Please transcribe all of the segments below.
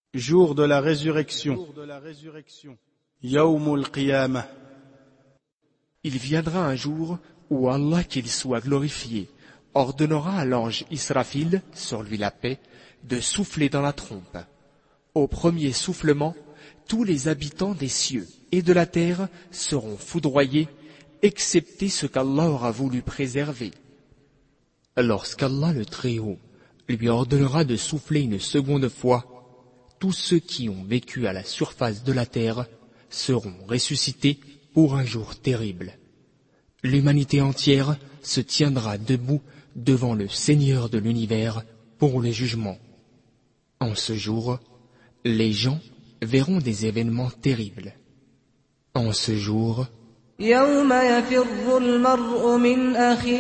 Jour de la résurrection. Yawmul Qiyamah. Il viendra un jour où Allah, qu'il soit glorifié, ordonnera à l'ange Israfil, sur lui la paix, de souffler dans la trompe. Au premier soufflement, tous les habitants des cieux et de la terre seront foudroyés, excepté ce qu'Allah aura voulu préserver. Lorsqu'Allah le Très-Haut lui ordonnera de souffler une seconde fois, tous ceux qui ont vécu à la surface de la terre seront ressuscités pour un jour terrible. L'humanité entière se tiendra debout devant le Seigneur de l'univers pour le jugement. En ce jour, les gens verront des événements terribles. En ce jour, يوم يفر المرء من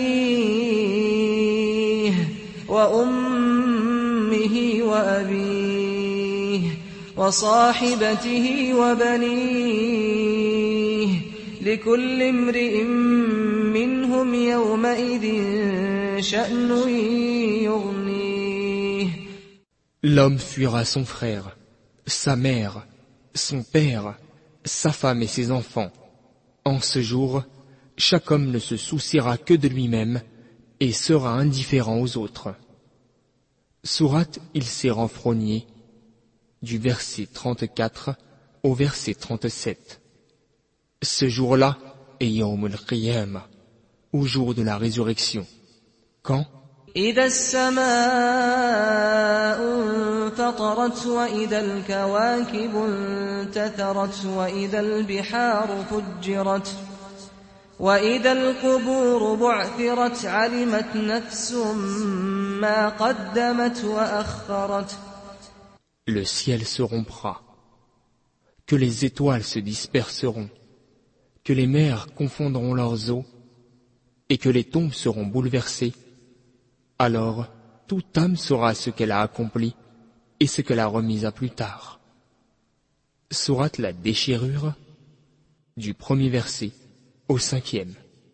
أخيه وأمه وأبيه وصاحبته وبنيه لكل امرئ منهم يومئذ شأن يغنيه. l'homme fuira son frère, sa mère, son père, sa femme et ses enfants. En ce jour, chaque homme ne se souciera que de lui-même et sera indifférent aux autres. Sourate Il s'est renfrogné, du verset 34 au verset 37. Ce jour-là est Yawmul Qiyamah, au jour de la résurrection. Quand إذا السماء انفطرت وإذا الكواكب انتثرت وإذا البحار فجرت وإذا القبور بعثرت علمت نفس ما قدمت وأخرت. le ciel se rompra, que les étoiles se disperseront, que les mers confondront leurs eaux, et que les tombes seront bouleversées, alors toute âme saura ce qu'elle a accompli et ce qu'elle a remis à plus tard. Sourate la déchirure, du premier verset au 5e.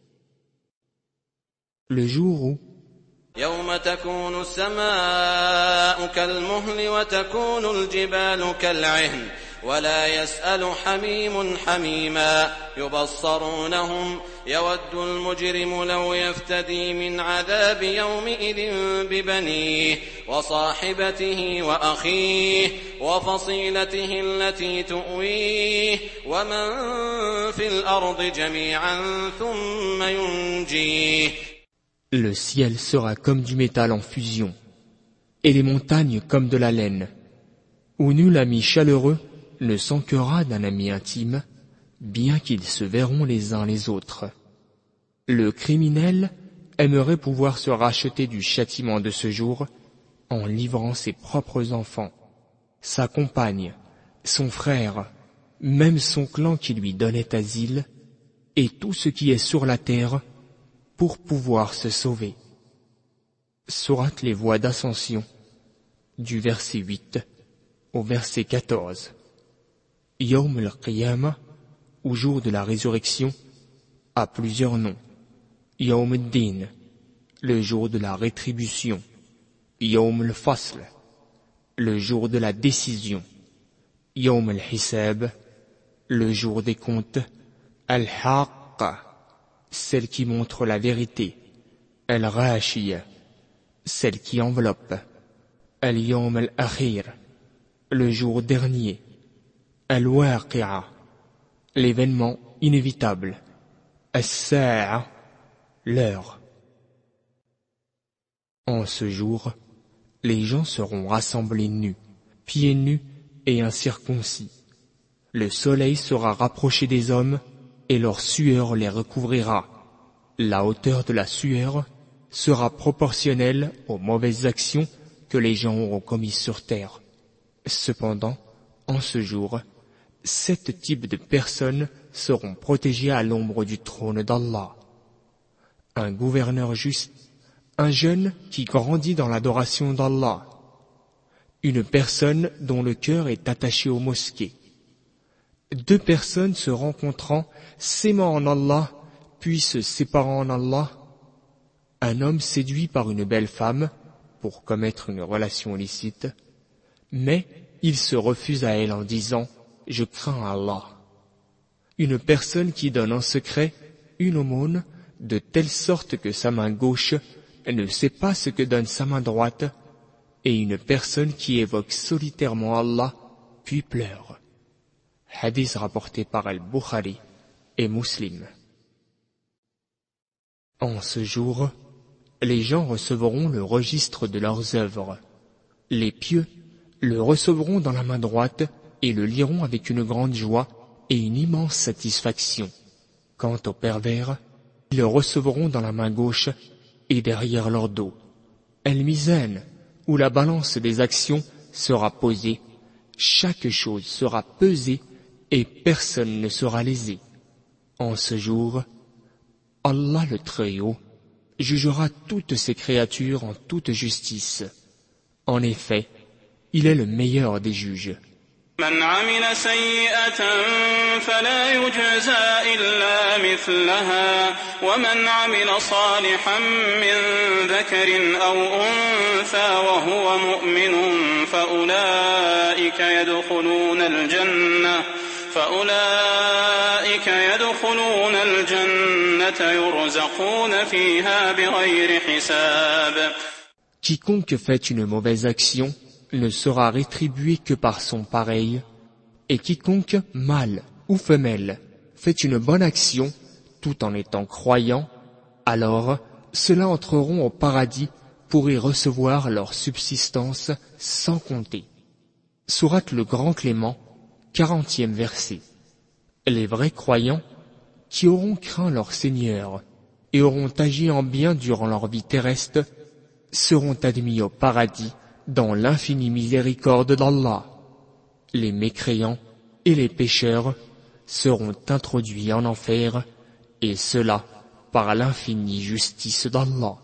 Le jour où يوم تكون السماء كالمهل وتكون الجبال كالعهن ولا يسأل حميم حميما يبصرونهم يود المجرم لو يفتدي من عذاب يومئذ ببنيه وصاحبته وأخيه وفصيلته التي تؤويه ومن في الأرض جميعا ثم ينجيه. le ciel sera comme du métal en fusion, et les montagnes comme de la laine, où nul ami chaleureux ne s'enquera d'un ami intime, bien qu'ils se verront les uns les autres. Le criminel aimerait pouvoir se racheter du châtiment de ce jour en livrant ses propres enfants, sa compagne, son frère, même son clan qui lui donnait asile, et tout ce qui est sur la terre, pour pouvoir se sauver. Sourate les voies d'ascension, du verset 8 au verset 14. Yawm al-Qiyamah, au jour de la résurrection, a plusieurs noms. Yawm al-Din, le jour de la rétribution. Yawm al-Fasl, le jour de la décision. Yawm al-Hisab, le jour des comptes. Al-Haqqa, celle qui montre la vérité. Al-Ghashiyah, celle qui enveloppe. Al-Yawm al-Akhir, le jour dernier. Al-Waqi'a, l'événement inévitable. As-Sa'a, l'heure. En ce jour, les gens seront rassemblés nus, pieds nus et incirconcis. Le soleil sera rapproché des hommes et leur sueur les recouvrira. La hauteur de la sueur sera proportionnelle aux mauvaises actions que les gens auront commises sur terre. Cependant, en ce jour, 7 types de personnes seront protégées à l'ombre du trône d'Allah. Un gouverneur juste, un jeune qui grandit dans l'adoration d'Allah, une personne dont le cœur est attaché aux mosquées, 2 personnes se rencontrant, s'aimant en Allah, puis se séparant en Allah, un homme séduit par une belle femme pour commettre une relation illicite, mais il se refuse à elle en disant « Je crains Allah ». Une personne qui donne en secret une aumône de telle sorte que sa main gauche ne sait pas ce que donne sa main droite, et une personne qui évoque solitairement Allah puis pleure. Hadith rapporté par Al-Bukhari et Muslim. En ce jour, les gens recevront le registre de leurs œuvres. Les pieux le recevront dans la main droite et le liront avec une grande joie et une immense satisfaction. Quant aux pervers, ils le recevront dans la main gauche et derrière leur dos. Al-Mizan, où la balance des actions sera posée, chaque chose sera pesée et personne ne sera lésé. En ce jour, Allah le Très-Haut jugera toutes ses créatures en toute justice. En effet, il est le meilleur des juges. من عمل سيئة فلا يجزى إلا مثلها ومن عمل صالحا من ذكر أو أنثى وهو مؤمن فأولئك يدخلون الجنة يرزقون فيها بغير حساب. Quiconque fait une mauvaise action ne sera rétribué que par son pareil, et quiconque, mâle ou femelle, fait une bonne action tout en étant croyant, alors ceux-là entreront au paradis pour y recevoir leur subsistance sans compter. Sourate le Grand Clément, 40e verset. Les vrais croyants, qui auront craint leur Seigneur et auront agi en bien durant leur vie terrestre, seront admis au paradis dans l'infinie miséricorde d'Allah. Les mécréants et les pécheurs seront introduits en enfer, et cela par l'infinie justice d'Allah.